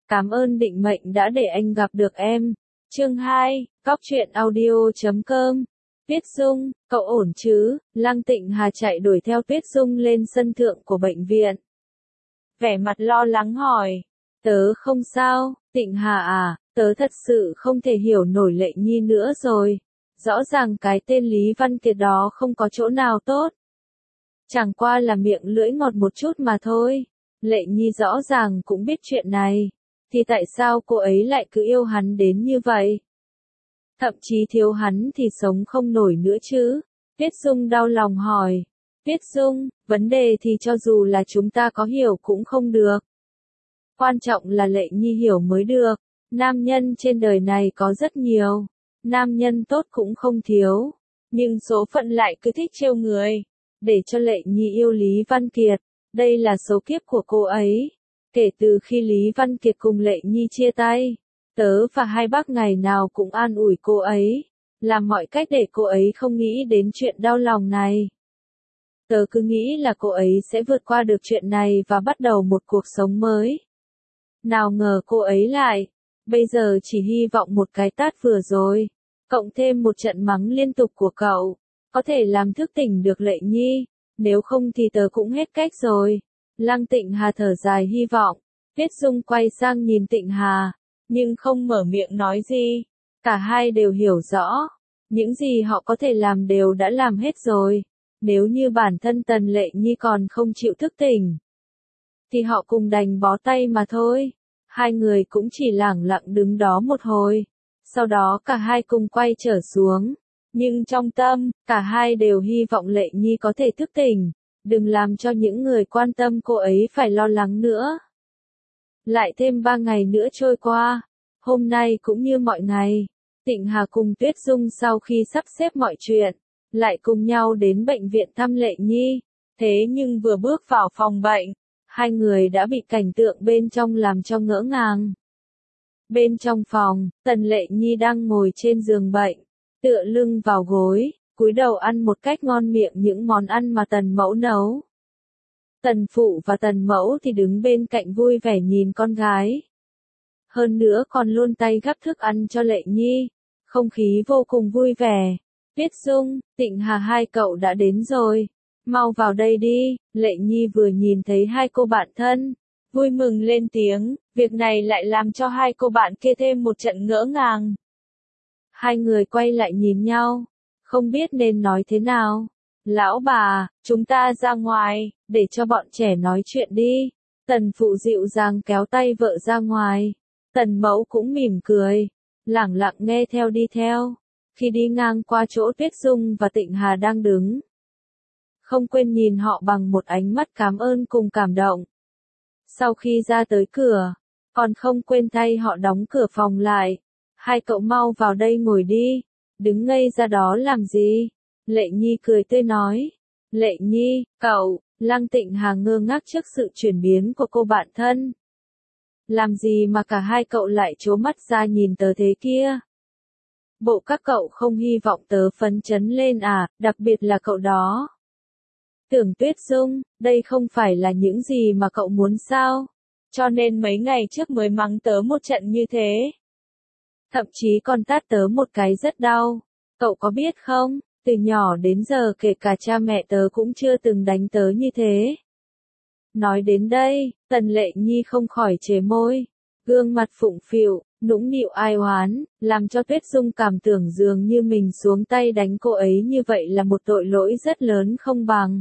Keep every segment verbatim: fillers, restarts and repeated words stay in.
Cảm ơn định mệnh đã để anh gặp được em. Chương hai, Cóc truyện audio chấm com. Tuyết Dung, cậu ổn chứ? Lăng Tịnh Hà chạy đuổi theo Tuyết Dung lên sân thượng của bệnh viện. Vẻ mặt lo lắng hỏi. Tớ không sao, Tịnh Hà à, tớ thật sự không thể hiểu nổi Lệ Nhi nữa rồi. Rõ ràng cái tên Lý Văn Kiệt đó không có chỗ nào tốt. Chẳng qua là miệng lưỡi ngọt một chút mà thôi. Lệ Nhi rõ ràng cũng biết chuyện này. Thì tại sao cô ấy lại cứ yêu hắn đến như vậy? Thậm chí thiếu hắn thì sống không nổi nữa chứ. Tuyết Dung đau lòng hỏi. Tuyết Dung, vấn đề thì cho dù là chúng ta có hiểu cũng không được. Quan trọng là Lệ Nhi hiểu mới được. Nam nhân trên đời này có rất nhiều. Nam nhân tốt cũng không thiếu. Nhưng số phận lại cứ thích trêu người. Để cho Lệ Nhi yêu Lý Văn Kiệt. Đây là số kiếp của cô ấy. Kể từ khi Lý Văn Kiệt cùng Lệ Nhi chia tay, tớ và hai bác ngày nào cũng an ủi cô ấy, làm mọi cách để cô ấy không nghĩ đến chuyện đau lòng này. Tớ cứ nghĩ là cô ấy sẽ vượt qua được chuyện này và bắt đầu một cuộc sống mới. Nào ngờ cô ấy lại, bây giờ chỉ hy vọng một cái tát vừa rồi, cộng thêm một trận mắng liên tục của cậu, có thể làm thức tỉnh được Lệ Nhi, nếu không thì tớ cũng hết cách rồi. Lăng Tịnh Hà thở dài hy vọng. Tuyết Dung quay sang nhìn Tịnh Hà, nhưng không mở miệng nói gì. Cả hai đều hiểu rõ, những gì họ có thể làm đều đã làm hết rồi. Nếu như bản thân Tần Lệ Nhi còn không chịu thức tỉnh, thì họ cùng đành bó tay mà thôi. Hai người cũng chỉ lẳng lặng đứng đó một hồi. Sau đó cả hai cùng quay trở xuống. Nhưng trong tâm, cả hai đều hy vọng Lệ Nhi có thể thức tỉnh. Đừng làm cho những người quan tâm cô ấy phải lo lắng nữa. Lại thêm ba ngày nữa trôi qua. Hôm nay cũng như mọi ngày. Tịnh Hà cùng Tuyết Dung sau khi sắp xếp mọi chuyện, lại cùng nhau đến bệnh viện thăm Lệ Nhi. Thế nhưng vừa bước vào phòng bệnh, hai người đã bị cảnh tượng bên trong làm cho ngỡ ngàng. Bên trong phòng, Tần Lệ Nhi đang ngồi trên giường bệnh, tựa lưng vào gối, cúi đầu ăn một cách ngon miệng những món ăn mà Tần Mẫu nấu. Tần Phụ và Tần Mẫu thì đứng bên cạnh vui vẻ nhìn con gái. Hơn nữa còn luôn tay gắp thức ăn cho Lệ Nhi, không khí vô cùng vui vẻ. Tuyết Dung, Tịnh Hà hai cậu đã đến rồi, mau vào đây đi. Lệ Nhi vừa nhìn thấy hai cô bạn thân, vui mừng lên tiếng, việc này lại làm cho hai cô bạn kia thêm một trận ngỡ ngàng. Hai người quay lại nhìn nhau, không biết nên nói thế nào. Lão bà, chúng ta ra ngoài, để cho bọn trẻ nói chuyện đi. Tần Phụ dịu dàng kéo tay vợ ra ngoài. Tần Mẫu cũng mỉm cười, lẳng lặng nghe theo đi theo. Khi đi ngang qua chỗ Tuyết Dung và Tịnh Hà đang đứng, không quên nhìn họ bằng một ánh mắt cảm ơn cùng cảm động. Sau khi ra tới cửa, còn không quên thay họ đóng cửa phòng lại. Hai cậu mau vào đây ngồi đi, đứng ngây ra đó làm gì? Lệ Nhi cười tươi nói. Lệ Nhi, cậu. Lăng Tịnh Hà ngơ ngác trước sự chuyển biến của cô bạn thân. Làm gì mà cả hai cậu lại trố mắt ra nhìn tớ thế kia? Bộ các cậu không hy vọng tớ phấn chấn lên à, đặc biệt là cậu đó. Tưởng Tuyết Dung, đây không phải là những gì mà cậu muốn sao? Cho nên mấy ngày trước mới mắng tớ một trận như thế. Thậm chí còn tát tớ một cái rất đau. Cậu có biết không, từ nhỏ đến giờ kể cả cha mẹ tớ cũng chưa từng đánh tớ như thế. Nói đến đây, Tần Lệ Nhi không khỏi chế môi. Gương mặt phụng phịu, nũng nịu ai oán, làm cho Tuyết Dung cảm tưởng dường như mình xuống tay đánh cô ấy như vậy là một tội lỗi rất lớn không bằng.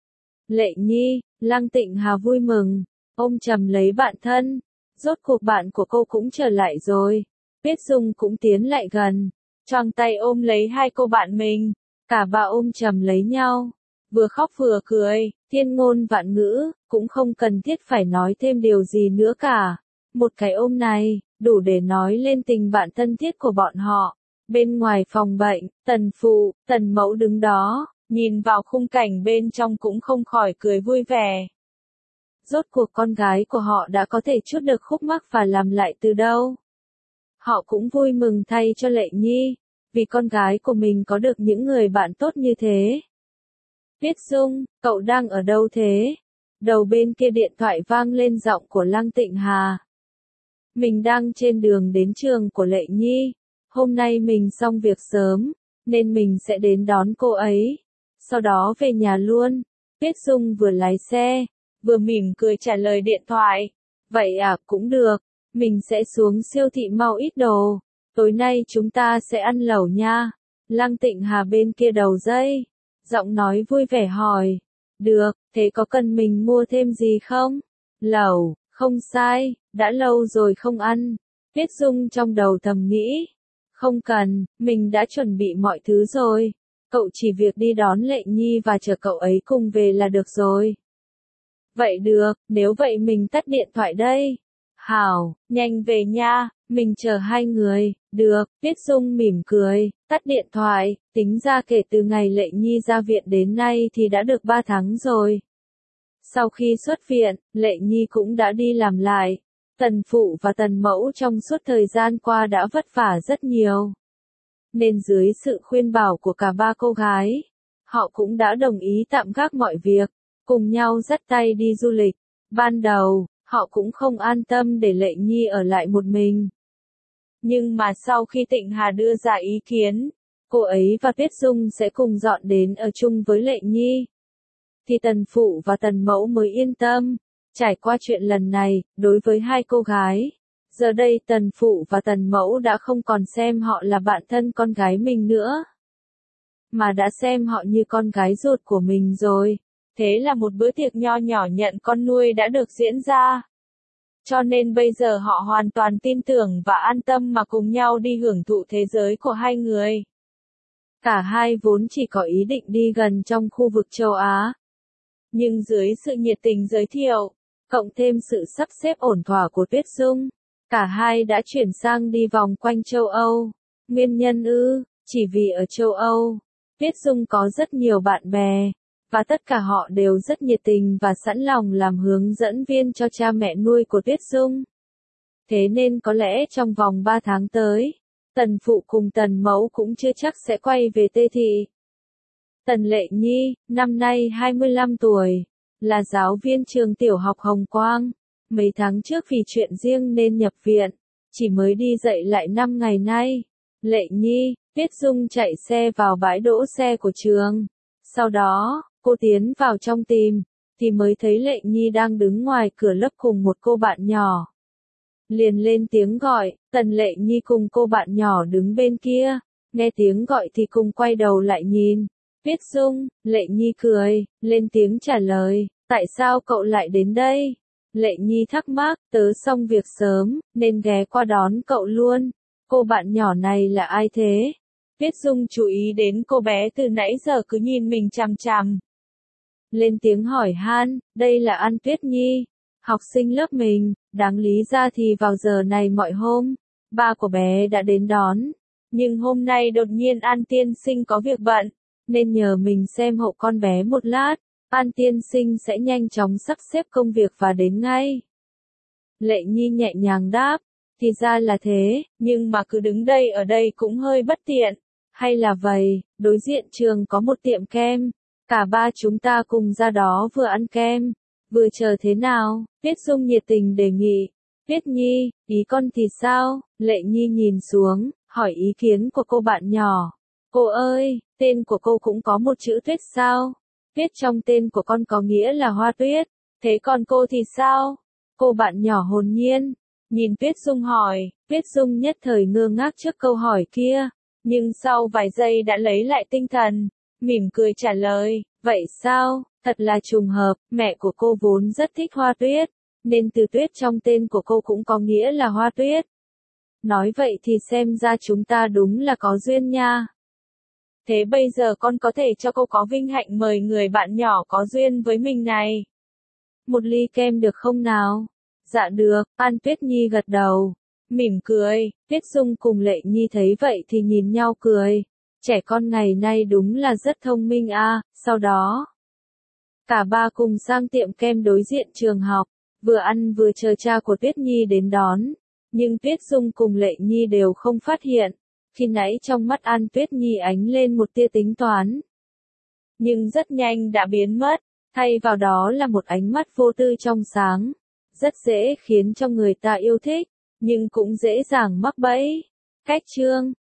Lệ Nhi, Lăng Tịnh Hà vui mừng, ôm chầm lấy bạn thân. Rốt cuộc bạn của cô cũng trở lại rồi. Tuyết Dung cũng tiến lại gần, choàng tay ôm lấy hai cô bạn mình. Cả ba ôm chầm lấy nhau, vừa khóc vừa cười, thiên ngôn vạn ngữ, cũng không cần thiết phải nói thêm điều gì nữa cả. Một cái ôm này, đủ để nói lên tình bạn thân thiết của bọn họ. Bên ngoài phòng bệnh, Tần Phụ, Tần Mẫu đứng đó, nhìn vào khung cảnh bên trong cũng không khỏi cười vui vẻ. Rốt cuộc con gái của họ đã có thể trút được khúc mắc và làm lại từ đâu. Họ cũng vui mừng thay cho Lệ Nhi, vì con gái của mình có được những người bạn tốt như thế. Tuyết Dung, cậu đang ở đâu thế? Đầu bên kia điện thoại vang lên giọng của Lăng Tịnh Hà. Mình đang trên đường đến trường của Lệ Nhi. Hôm nay mình xong việc sớm, nên mình sẽ đến đón cô ấy. Sau đó về nhà luôn. Tuyết Dung vừa lái xe, vừa mỉm cười trả lời điện thoại. Vậy à, cũng được. Mình sẽ xuống siêu thị mau ít đồ. Tối nay chúng ta sẽ ăn lẩu nha. Lăng Tịnh Hà bên kia đầu dây. Giọng nói vui vẻ hỏi. Được, thế có cần mình mua thêm gì không? Lẩu, không sai, đã lâu rồi không ăn. Tuyết Dung trong đầu thầm nghĩ. Không cần, mình đã chuẩn bị mọi thứ rồi. Cậu chỉ việc đi đón Lệ Nhi và chờ cậu ấy cùng về là được rồi. Vậy được, nếu vậy mình tắt điện thoại đây. Hảo, nhanh về nha, mình chờ hai người. Được, Tuyết Dung mỉm cười, tắt điện thoại, tính ra kể từ ngày Lệ Nhi ra viện đến nay thì đã được ba tháng rồi. Sau khi xuất viện, Lệ Nhi cũng đã đi làm lại. Tần phụ và tần mẫu trong suốt thời gian qua đã vất vả rất nhiều. Nên dưới sự khuyên bảo của cả ba cô gái, họ cũng đã đồng ý tạm gác mọi việc, cùng nhau dắt tay đi du lịch. Ban đầu, họ cũng không an tâm để Lệ Nhi ở lại một mình. Nhưng mà sau khi Tịnh Hà đưa ra ý kiến, cô ấy và Tuyết Dung sẽ cùng dọn đến ở chung với Lệ Nhi, thì tần phụ và tần mẫu mới yên tâm. Trải qua chuyện lần này, đối với hai cô gái, giờ đây tần phụ và tần mẫu đã không còn xem họ là bạn thân con gái mình nữa, mà đã xem họ như con gái ruột của mình rồi. Thế là một bữa tiệc nho nhỏ nhận con nuôi đã được diễn ra. Cho nên bây giờ họ hoàn toàn tin tưởng và an tâm mà cùng nhau đi hưởng thụ thế giới của hai người. Cả hai vốn chỉ có ý định đi gần trong khu vực châu Á. Nhưng dưới sự nhiệt tình giới thiệu, cộng thêm sự sắp xếp ổn thỏa của Tuyết Dung, cả hai đã chuyển sang đi vòng quanh châu Âu. Nguyên nhân ư, chỉ vì ở châu Âu, Tuyết Dung có rất nhiều bạn bè, và tất cả họ đều rất nhiệt tình và sẵn lòng làm hướng dẫn viên cho cha mẹ nuôi của Tuyết Dung. Thế nên có lẽ trong vòng ba tháng tới, tần phụ cùng tần mẫu cũng chưa chắc sẽ quay về Tê Thị. Tần Lệ Nhi, năm nay hai mươi lăm tuổi, là giáo viên trường tiểu học Hồng Quang. Mấy tháng trước vì chuyện riêng nên nhập viện, chỉ mới đi dạy lại năm ngày nay. Lệ Nhi, Tuyết Dung chạy xe vào bãi đỗ xe của trường. Sau đó, cô tiến vào trong tìm, thì mới thấy Lệ Nhi đang đứng ngoài cửa lớp cùng một cô bạn nhỏ. Liền lên tiếng gọi, Tần Lệ Nhi cùng cô bạn nhỏ đứng bên kia, nghe tiếng gọi thì cùng quay đầu lại nhìn. Tuyết Dung, Lệ Nhi cười, lên tiếng trả lời, tại sao cậu lại đến đây? Lệ Nhi thắc mắc, tớ xong việc sớm, nên ghé qua đón cậu luôn. Cô bạn nhỏ này là ai thế? Tuyết Dung chú ý đến cô bé từ nãy giờ cứ nhìn mình chằm chằm. Lên tiếng hỏi han, đây là An Tuyết Nhi, học sinh lớp mình. Đáng lý ra thì vào giờ này mọi hôm, ba của bé đã đến đón. Nhưng hôm nay đột nhiên An tiên sinh có việc bận, nên nhờ mình xem hộ con bé một lát. An tiên sinh sẽ nhanh chóng sắp xếp công việc và đến ngay. Lệ Nhi nhẹ nhàng đáp, thì ra là thế, nhưng mà cứ đứng đây ở đây cũng hơi bất tiện. Hay là vậy, đối diện trường có một tiệm kem, cả ba chúng ta cùng ra đó vừa ăn kem, vừa chờ thế nào? Tuyết Dung nhiệt tình đề nghị. Tuyết Nhi, ý con thì sao? Lệ Nhi nhìn xuống, hỏi ý kiến của cô bạn nhỏ. Cô ơi, tên của cô cũng có một chữ Tuyết sao? Tuyết trong tên của con có nghĩa là hoa tuyết. Thế còn cô thì sao? Cô bạn nhỏ hồn nhiên, nhìn Tuyết Dung hỏi. Tuyết Dung nhất thời ngơ ngác trước câu hỏi kia, nhưng sau vài giây đã lấy lại tinh thần, mỉm cười trả lời, vậy sao? Thật là trùng hợp, mẹ của cô vốn rất thích hoa tuyết, nên từ Tuyết trong tên của cô cũng có nghĩa là hoa tuyết. Nói vậy thì xem ra chúng ta đúng là có duyên nha. Thế bây giờ con có thể cho cô có vinh hạnh mời người bạn nhỏ có duyên với mình này. Một ly kem được không nào? Dạ được, An Tuyết Nhi gật đầu, mỉm cười. Tuyết Dung cùng Lệ Nhi thấy vậy thì nhìn nhau cười. Trẻ con ngày nay đúng là rất thông minh a. À. Sau đó, cả ba cùng sang tiệm kem đối diện trường học, vừa ăn vừa chờ cha của Tuyết Nhi đến đón. Nhưng Tuyết Dung cùng Lệ Nhi đều không phát hiện. Khi nãy trong mắt An Tuyết Nhi ánh lên một tia tính toán, nhưng rất nhanh đã biến mất, thay vào đó là một ánh mắt vô tư trong sáng, rất dễ khiến cho người ta yêu thích. nhưng cũng dễ dàng mắc bẫy. Cách chương